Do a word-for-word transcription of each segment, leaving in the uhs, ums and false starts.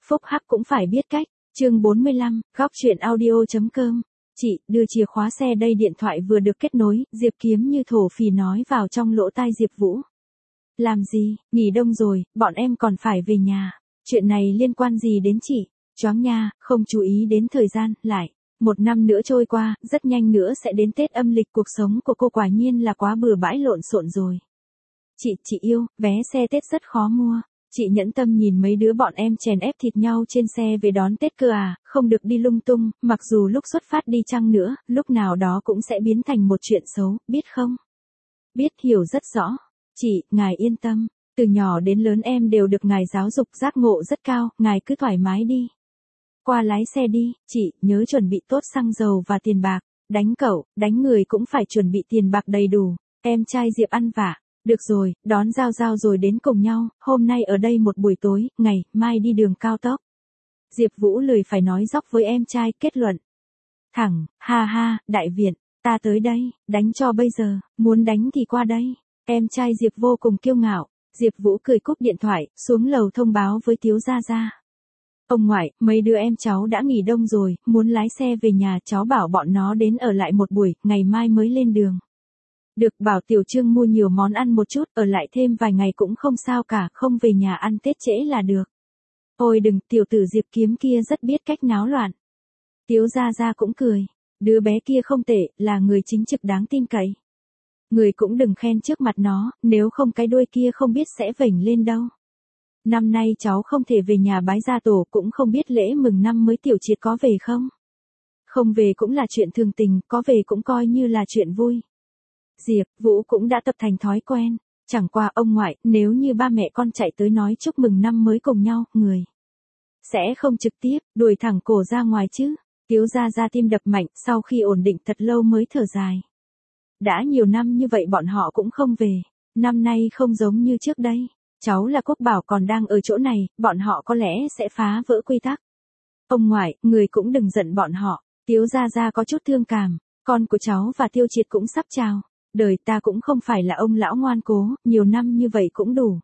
Phúc hắc cũng phải biết cách. Chương bốn mươi lăm, góc truyện audio.com. Chị, đưa chìa khóa xe đây, điện thoại vừa được kết nối, Diệp Kiếm như thổ phỉ nói vào trong lỗ tai Diệp Vũ. Làm gì, nghỉ đông rồi, bọn em còn phải về nhà. Chuyện này liên quan gì đến chị? Choáng nha, không chú ý đến thời gian, lại. Một năm nữa trôi qua, rất nhanh nữa sẽ đến Tết âm lịch, cuộc sống của cô quả nhiên là quá bừa bãi lộn xộn rồi. Chị, chị yêu, vé xe Tết rất khó mua. Chị nhẫn tâm nhìn mấy đứa bọn em chèn ép thịt nhau trên xe về đón Tết cơ à, không được đi lung tung, mặc dù lúc xuất phát đi chăng nữa, lúc nào đó cũng sẽ biến thành một chuyện xấu, biết không? Biết, hiểu rất rõ. Chị, ngài yên tâm, từ nhỏ đến lớn em đều được ngài giáo dục giác ngộ rất cao, ngài cứ thoải mái đi. Qua lái xe đi, chị, nhớ chuẩn bị tốt xăng dầu và tiền bạc, đánh cậu, đánh người cũng phải chuẩn bị tiền bạc đầy đủ, em trai Diệp ăn vạ. Được rồi, đón Giao Giao rồi đến cùng nhau, hôm nay ở đây một buổi tối, ngày mai đi đường cao tốc. Diệp Vũ lười phải nói dóc với em trai, kết luận. Thẳng, ha ha, đại viện, ta tới đây, đánh cho bây giờ, muốn đánh thì qua đây. Em trai Diệp vô cùng kiêu ngạo. Diệp Vũ cười cúp điện thoại, xuống lầu thông báo với Tiếu Gia Gia. Ông ngoại, mấy đứa em cháu đã nghỉ đông rồi, muốn lái xe về nhà, cháu bảo bọn nó đến ở lại một buổi, ngày mai mới lên đường. Được, bảo Tiểu Trương mua nhiều món ăn một chút, ở lại thêm vài ngày cũng không sao cả, không về nhà ăn Tết trễ là được. Ôi đừng, tiểu tử Diệp Kiếm kia rất biết cách náo loạn. Tiếu Gia Gia cũng cười, đứa bé kia không tệ, là người chính trực đáng tin cậy. Người cũng đừng khen trước mặt nó, nếu không cái đuôi kia không biết sẽ vểnh lên đâu. Năm nay cháu không thể về nhà bái gia tổ, cũng không biết lễ mừng năm mới Tiểu Triệt có về không? Không về cũng là chuyện thường tình, có về cũng coi như là chuyện vui. Diệp Vũ cũng đã tập thành thói quen, chẳng qua ông ngoại, nếu như ba mẹ con chạy tới nói chúc mừng năm mới cùng nhau, người sẽ không trực tiếp đuổi thẳng cổ ra ngoài chứ? Tiếu Gia Gia tim đập mạnh, sau khi ổn định thật lâu mới thở dài. Đã nhiều năm như vậy bọn họ cũng không về, năm nay không giống như trước đây. Cháu là Quốc Bảo còn đang ở chỗ này, bọn họ có lẽ sẽ phá vỡ quy tắc. Ông ngoại, người cũng đừng giận bọn họ. Tiếu Gia Gia có chút thương cảm, con của cháu và Tiêu Triệt cũng sắp chào. Đời ta cũng không phải là ông lão ngoan cố, nhiều năm như vậy cũng đủ.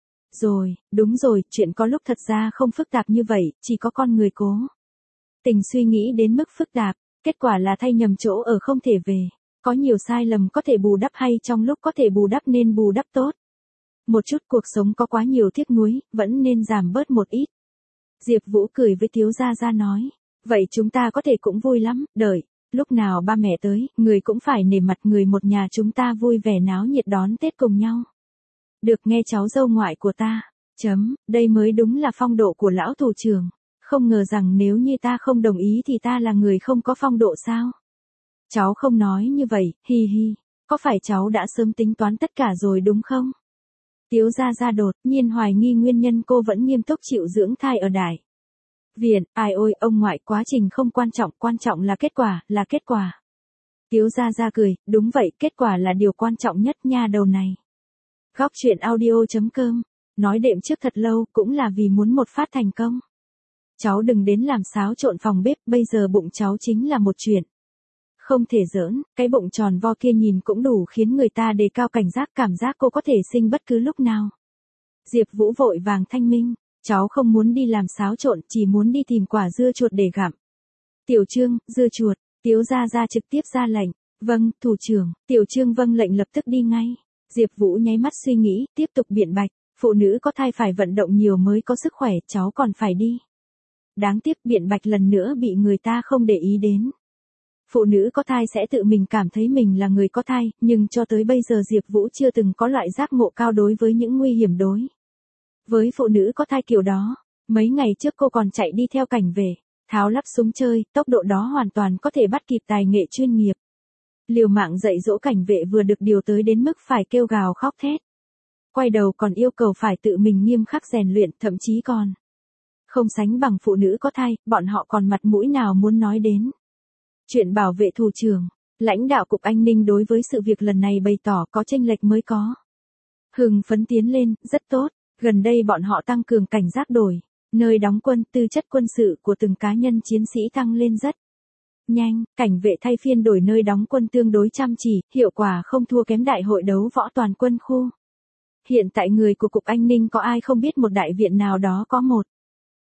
Rồi, đúng rồi, chuyện có lúc thật ra không phức tạp như vậy, chỉ có con người cố tình suy nghĩ đến mức phức tạp, kết quả là thay nhầm chỗ ở không thể về. Có nhiều sai lầm có thể bù đắp hay trong lúc có thể bù đắp nên bù đắp tốt. Một chút cuộc sống có quá nhiều tiếc nuối, vẫn nên giảm bớt một ít. Diệp Vũ cười với Tiếu Gia Gia nói, vậy chúng ta có thể cũng vui lắm, đợi. Lúc nào ba mẹ tới, người cũng phải nể mặt người một nhà chúng ta vui vẻ náo nhiệt đón Tết cùng nhau. Được nghe cháu dâu ngoại của ta. Chấm, đây mới đúng là phong độ của lão thủ trưởng. Không ngờ rằng nếu như ta không đồng ý thì ta là người không có phong độ sao? Cháu không nói như vậy, hi hi. Có phải cháu đã sớm tính toán tất cả rồi đúng không? Tiếu Gia Gia đột nhiên hoài nghi nguyên nhân cô vẫn nghiêm túc chịu dưỡng thai ở đại viện. Ai ôi, ông ngoại, quá trình không quan trọng, quan trọng là kết quả, là kết quả. Tiếu Gia Gia cười, đúng vậy, kết quả là điều quan trọng nhất nha đầu này. Góc truyện audio.com, nói đệm trước thật lâu, cũng là vì muốn một phát thành công. Cháu đừng đến làm xáo trộn phòng bếp, bây giờ bụng cháu chính là một chuyện. Không thể giỡn, cái bụng tròn vo kia nhìn cũng đủ khiến người ta đề cao cảnh giác, cảm giác cô có thể sinh bất cứ lúc nào. Diệp Vũ vội vàng thanh minh, cháu không muốn đi làm xáo trộn, chỉ muốn đi tìm quả dưa chuột để gặm. Tiểu Trương, dưa chuột, Tiếu Gia Gia trực tiếp ra lệnh, vâng, thủ trưởng. Tiểu Trương vâng lệnh lập tức đi ngay. Diệp Vũ nháy mắt suy nghĩ, tiếp tục biện bạch, phụ nữ có thai phải vận động nhiều mới có sức khỏe, cháu còn phải đi. Đáng tiếc biện bạch lần nữa bị người ta không để ý đến. Phụ nữ có thai sẽ tự mình cảm thấy mình là người có thai, nhưng cho tới bây giờ Diệp Vũ chưa từng có loại giác ngộ cao đối với những nguy hiểm đối với phụ nữ có thai kiểu đó. Mấy ngày trước cô còn chạy đi theo cảnh vệ, tháo lắp súng chơi, tốc độ đó hoàn toàn có thể bắt kịp tài nghệ chuyên nghiệp. Liều mạng dạy dỗ cảnh vệ vừa được điều tới đến mức phải kêu gào khóc thét. Quay đầu còn yêu cầu phải tự mình nghiêm khắc rèn luyện, thậm chí còn không sánh bằng phụ nữ có thai, bọn họ còn mặt mũi nào muốn nói đến. Chuyện bảo vệ thủ trưởng, lãnh đạo Cục An ninh đối với sự việc lần này bày tỏ có chênh lệch mới có. Hưng phấn tiến lên, rất tốt, gần đây bọn họ tăng cường cảnh giác đổi, nơi đóng quân, tư chất quân sự của từng cá nhân chiến sĩ tăng lên rất nhanh, cảnh vệ thay phiên đổi nơi đóng quân tương đối chăm chỉ, hiệu quả không thua kém đại hội đấu võ toàn quân khu. Hiện tại người của Cục An ninh có ai không biết một đại viện nào đó có một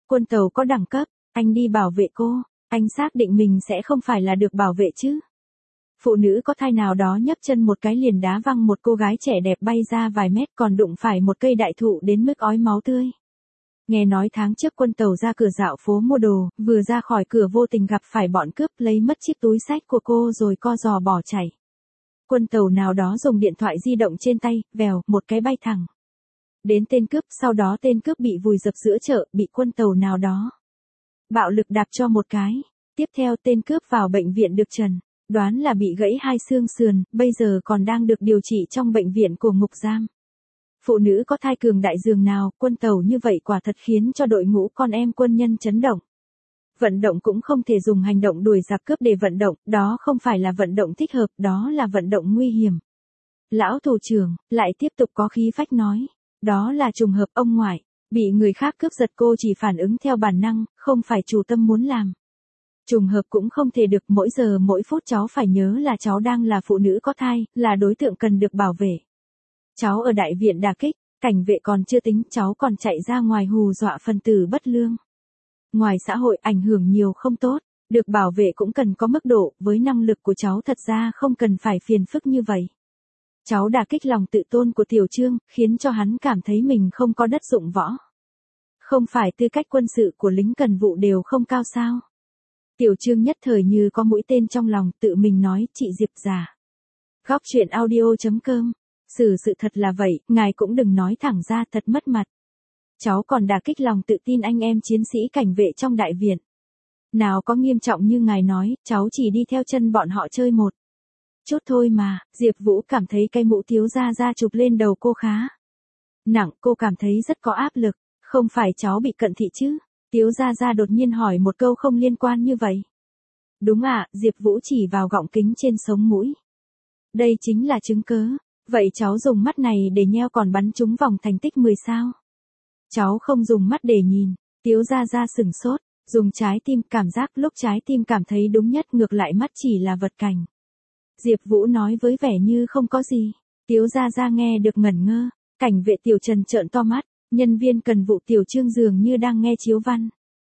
Quân tàu có đẳng cấp, anh đi bảo vệ cô, anh xác định mình sẽ không phải là được bảo vệ chứ. Phụ nữ có thai nào đó nhấc chân một cái liền đá văng một cô gái trẻ đẹp bay ra vài mét còn đụng phải một cây đại thụ đến mức ói máu tươi. Nghe nói tháng trước Quân tàu ra cửa dạo phố mua đồ, vừa ra khỏi cửa vô tình gặp phải bọn cướp lấy mất chiếc túi xách của cô rồi co giò bỏ chạy. Quân tàu nào đó dùng điện thoại di động trên tay, vèo, một cái bay thẳng đến tên cướp, sau đó tên cướp bị vùi dập giữa chợ, bị Quân tàu nào đó bạo lực đạp cho một cái. Tiếp theo tên cướp vào bệnh viện được chẩn đoán là bị gãy hai xương sườn, bây giờ còn đang được điều trị trong bệnh viện của ngục giam. Phụ nữ có thai cường đại dường nào, Quân tàu như vậy quả thật khiến cho đội ngũ con em quân nhân chấn động. Vận động cũng không thể dùng hành động đuổi giặc cướp để vận động, đó không phải là vận động thích hợp, đó là vận động nguy hiểm. Lão thủ trưởng, lại tiếp tục có khí phách nói, đó là trùng hợp ông ngoại, bị người khác cướp giật cô chỉ phản ứng theo bản năng, không phải chủ tâm muốn làm. Trùng hợp cũng không thể được, mỗi giờ mỗi phút cháu phải nhớ là cháu đang là phụ nữ có thai, là đối tượng cần được bảo vệ. Cháu ở đại viện đả kích, cảnh vệ còn chưa tính, cháu còn chạy ra ngoài hù dọa phần tử bất lương. Ngoài xã hội ảnh hưởng nhiều không tốt, được bảo vệ cũng cần có mức độ, với năng lực của cháu thật ra không cần phải phiền phức như vậy. Cháu đả kích lòng tự tôn của Tiểu Trương, khiến cho hắn cảm thấy mình không có đất dụng võ. Không phải tư cách quân sự của lính cần vụ đều không cao sao. Tiểu Trương nhất thời như có mũi tên trong lòng, tự mình nói, chị Diệp già. Góc truyện audio chấm com. Sự sự thật là vậy, ngài cũng đừng nói thẳng ra, thật mất mặt. Cháu còn đả kích lòng tự tin anh em chiến sĩ cảnh vệ trong đại viện. Nào có nghiêm trọng như ngài nói, cháu chỉ đi theo chân bọn họ chơi một chút thôi mà. Diệp Vũ cảm thấy cái mũ thiếu gia gia chụp lên đầu cô khá nặng, cô cảm thấy rất có áp lực. Không phải cháu bị cận thị chứ? Tiếu gia gia đột nhiên hỏi một câu không liên quan như vậy. Đúng ạ, Diệp Vũ chỉ vào gọng kính trên sống mũi. Đây chính là chứng cớ. Vậy cháu dùng mắt này để nheo còn bắn trúng vòng thành tích mười sao? Cháu không dùng mắt để nhìn. Tiếu gia gia sửng sốt, dùng trái tim, cảm giác lúc trái tim cảm thấy đúng nhất, ngược lại mắt chỉ là vật cảnh. Diệp Vũ nói với vẻ như không có gì. Tiếu gia gia nghe được ngẩn ngơ, cảnh vệ Tiểu Trần trợn to mắt, nhân viên cần vụ Tiểu Trương dường như đang nghe chiếu văn.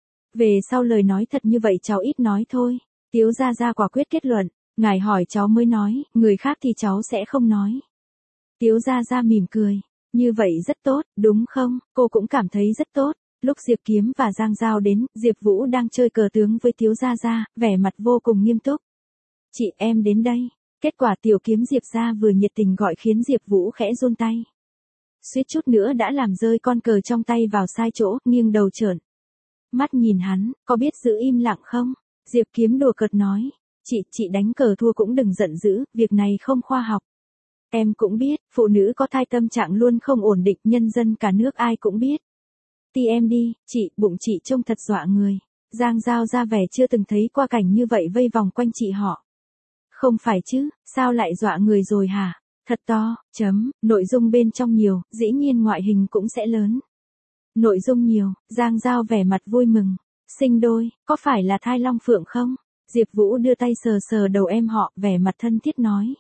Về sau lời nói thật như vậy cháu ít nói thôi. Tiếu gia gia quả quyết kết luận, ngài hỏi cháu mới nói, người khác thì cháu sẽ không nói. Tiếu gia gia mỉm cười, như vậy rất tốt, đúng không? Cô cũng cảm thấy rất tốt. Lúc Diệp Kiếm và Giang Giao đến, Diệp Vũ đang chơi cờ tướng với Tiếu gia gia, vẻ mặt vô cùng nghiêm túc. Chị em đến đây. Kết quả Tiểu Kiếm Diệp gia vừa nhiệt tình gọi khiến Diệp Vũ khẽ run tay. Suýt chút nữa đã làm rơi con cờ trong tay vào sai chỗ, nghiêng đầu trợn mắt nhìn hắn, có biết giữ im lặng không? Diệp Kiếm đùa cợt nói, chị, chị đánh cờ thua cũng đừng giận dữ, việc này không khoa học. Em cũng biết, phụ nữ có thai tâm trạng luôn không ổn định, nhân dân cả nước ai cũng biết. Ti em đi, chị, bụng chị trông thật dọa người. Giang Giao ra vẻ chưa từng thấy qua cảnh như vậy vây vòng quanh chị họ. Không phải chứ, sao lại dọa người rồi hả? Thật to, chấm, nội dung bên trong nhiều, dĩ nhiên ngoại hình cũng sẽ lớn. Nội dung nhiều, Giang Giao vẻ mặt vui mừng. Sinh đôi, có phải là thai long phượng không? Diệp Vũ đưa tay sờ sờ đầu em họ, vẻ mặt thân thiết nói.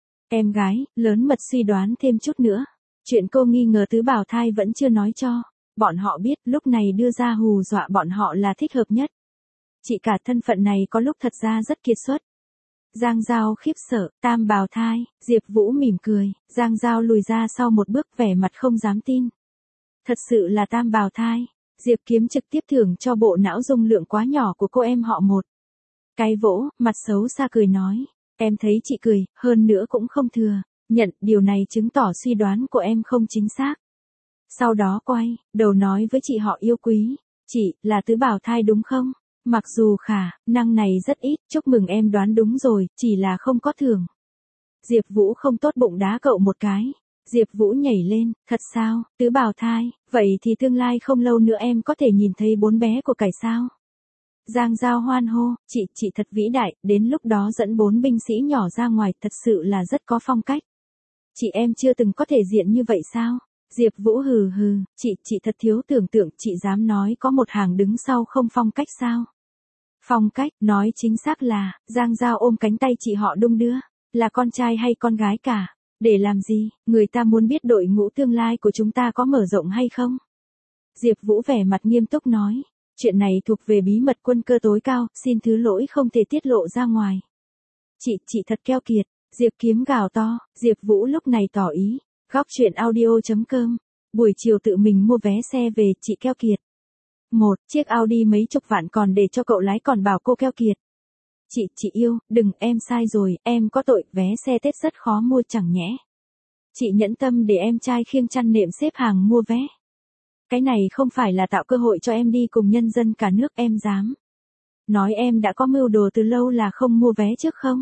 Em gái, lớn mật suy đoán thêm chút nữa. Chuyện cô nghi ngờ tứ bảo thai vẫn chưa nói cho. Bọn họ biết, lúc này đưa ra hù dọa bọn họ là thích hợp nhất. Chị cả thân phận này có lúc thật ra rất kiệt xuất. Giang Giao khiếp sợ, tam bào thai, Diệp Vũ mỉm cười, Giang Giao lùi ra sau một bước vẻ mặt không dám tin. Thật sự là tam bào thai, Diệp Kiếm trực tiếp thưởng cho bộ não dung lượng quá nhỏ của cô em họ một cái vỗ, mặt xấu xa cười nói, em thấy chị cười, hơn nữa cũng không thừa, nhận, điều này chứng tỏ suy đoán của em không chính xác. Sau đó quay đầu nói với chị họ yêu quý, chị, là tứ bảo thai đúng không? Mặc dù khả năng này rất ít, chúc mừng em đoán đúng rồi, chỉ là không có thưởng. Diệp Vũ không tốt bụng đá cậu một cái. Diệp Vũ nhảy lên, thật sao, tứ bảo thai, vậy thì tương lai không lâu nữa em có thể nhìn thấy bốn bé của cải sao? Giang Giao hoan hô, chị, chị thật vĩ đại, đến lúc đó dẫn bốn binh sĩ nhỏ ra ngoài, thật sự là rất có phong cách. Chị em chưa từng có thể diện như vậy sao? Diệp Vũ hừ hừ, chị, chị thật thiếu tưởng tượng, chị dám nói có một hàng đứng sau không phong cách sao? Phong cách, nói chính xác là, Giang Giao ôm cánh tay chị họ đung đưa, là con trai hay con gái cả? Để làm gì, người ta muốn biết đội ngũ tương lai của chúng ta có mở rộng hay không? Diệp Vũ vẻ mặt nghiêm túc nói, Chuyện này thuộc về bí mật quân cơ tối cao, xin thứ lỗi không thể tiết lộ ra ngoài. Chị, chị thật keo kiệt, Diệp Kiếm gào to, Diệp Vũ lúc này tỏ ý, góc chuyện audio chấm com, buổi chiều tự mình mua vé xe về, chị keo kiệt. Một, chiếc Audi mấy chục vạn còn để cho cậu lái còn bảo cô keo kiệt. Chị, chị yêu, đừng, em sai rồi, em có tội, vé xe Tết rất khó mua chẳng nhẽ. Chị nhẫn tâm để em trai khiêng chăn nệm xếp hàng mua vé. Cái này không phải là tạo cơ hội cho em đi cùng nhân dân cả nước, em dám. Nói em đã có mưu đồ từ lâu là không mua vé trước không?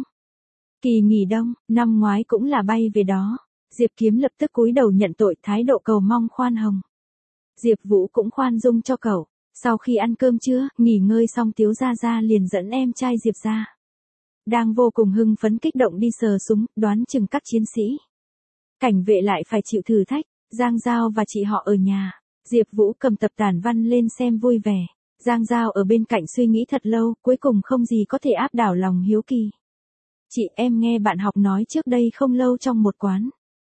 Kỳ nghỉ đông, năm ngoái cũng là bay về đó. Diệp Kiếm lập tức cúi đầu nhận tội, thái độ cầu mong khoan hồng. Diệp Vũ cũng khoan dung cho cậu. Sau khi ăn cơm trưa, nghỉ ngơi xong Tiếu Gia Gia liền dẫn em trai Diệp ra. Đang vô cùng hưng phấn kích động đi sờ súng, đoán chừng các chiến sĩ. Cảnh vệ lại phải chịu thử thách, Giang Giao và chị họ ở nhà. Diệp Vũ cầm tập tản văn lên xem vui vẻ. Giang Giao ở bên cạnh suy nghĩ thật lâu, cuối cùng không gì có thể áp đảo lòng hiếu kỳ. Chị, em nghe bạn học nói trước đây không lâu trong một quán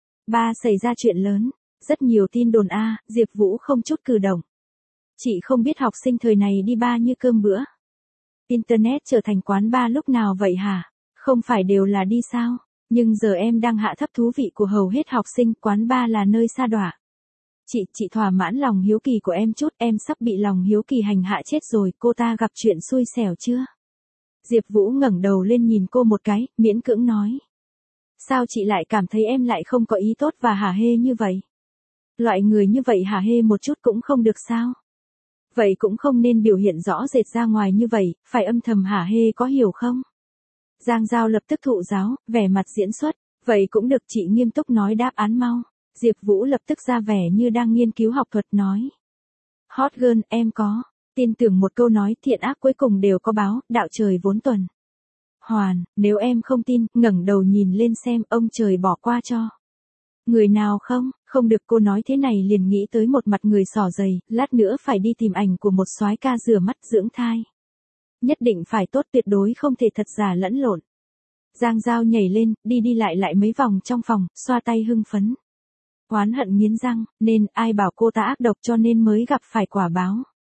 ba xảy ra chuyện lớn, rất nhiều tin đồn a. À, Diệp Vũ không chút cử động. Chị không biết học sinh thời này đi bar như cơm bữa. Internet trở thành quán bar lúc nào vậy hả? Không phải đều là đi sao? Nhưng giờ em đang hạ thấp thú vị của hầu hết học sinh, quán bar là nơi sa đọa. Chị, chị thỏa mãn lòng hiếu kỳ của em chút, em sắp bị lòng hiếu kỳ hành hạ chết rồi, cô ta gặp chuyện xui xẻo chưa? Diệp Vũ ngẩng đầu lên nhìn cô một cái, miễn cưỡng nói. Sao chị lại cảm thấy em lại không có ý tốt và hả hê như vậy? Loại người như vậy hả hê một chút cũng không được sao? Vậy cũng không nên biểu hiện rõ rệt ra ngoài như vậy, phải âm thầm hả hê có hiểu không? Giang Giao lập tức thụ giáo, vẻ mặt diễn xuất, vậy cũng được, chị nghiêm túc nói đáp án mau. Diệp Vũ lập tức ra vẻ như đang nghiên cứu học thuật nói. Hot girl, em có, tin tưởng một câu nói thiện ác cuối cùng đều có báo, đạo trời vốn tuần hoàn, nếu em không tin, ngẩng đầu nhìn lên xem ông trời bỏ qua cho người nào không? Không được, cô nói thế này liền nghĩ tới một mặt người xỏ giày, lát nữa phải đi tìm ảnh của một soái ca rửa mắt dưỡng thai. Nhất định phải tốt, tuyệt đối không thể thật giả lẫn lộn. Giang Giao nhảy lên, đi đi lại lại mấy vòng trong phòng, xoa tay hưng phấn. Oán hận nghiến răng, nên ai bảo cô ta ác độc cho nên mới gặp phải quả báo.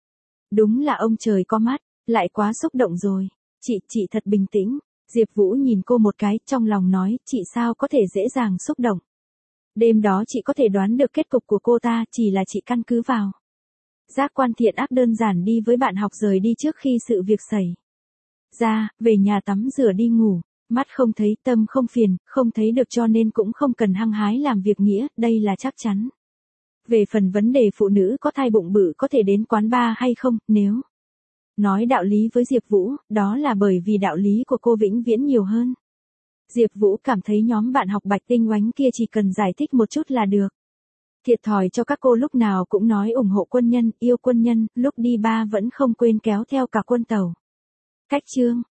Đúng là ông trời có mắt, lại quá xúc động rồi. Chị, chị thật bình tĩnh. Diệp Vũ nhìn cô một cái, trong lòng nói, chị sao có thể dễ dàng xúc động. Đêm đó chị có thể đoán được kết cục của cô ta, chỉ là chị căn cứ vào giác quan thiện ác đơn giản đi với bạn học rời đi trước khi sự việc xảy ra, về nhà tắm rửa đi ngủ, mắt không thấy, tâm không phiền, không thấy được cho nên cũng không cần hăng hái làm việc nghĩa, đây là chắc chắn. Về phần vấn đề phụ nữ có thai bụng bự có thể đến quán bar hay không, nếu nói đạo lý với Diệp Vũ, đó là bởi vì đạo lý của cô vĩnh viễn nhiều hơn. Diệp Vũ cảm thấy nhóm bạn học Bạch Tinh Oánh kia chỉ cần giải thích một chút là được. Thiệt thòi cho các cô lúc nào cũng nói ủng hộ quân nhân, yêu quân nhân, lúc đi ba vẫn không quên kéo theo cả quân tàu. Cách chương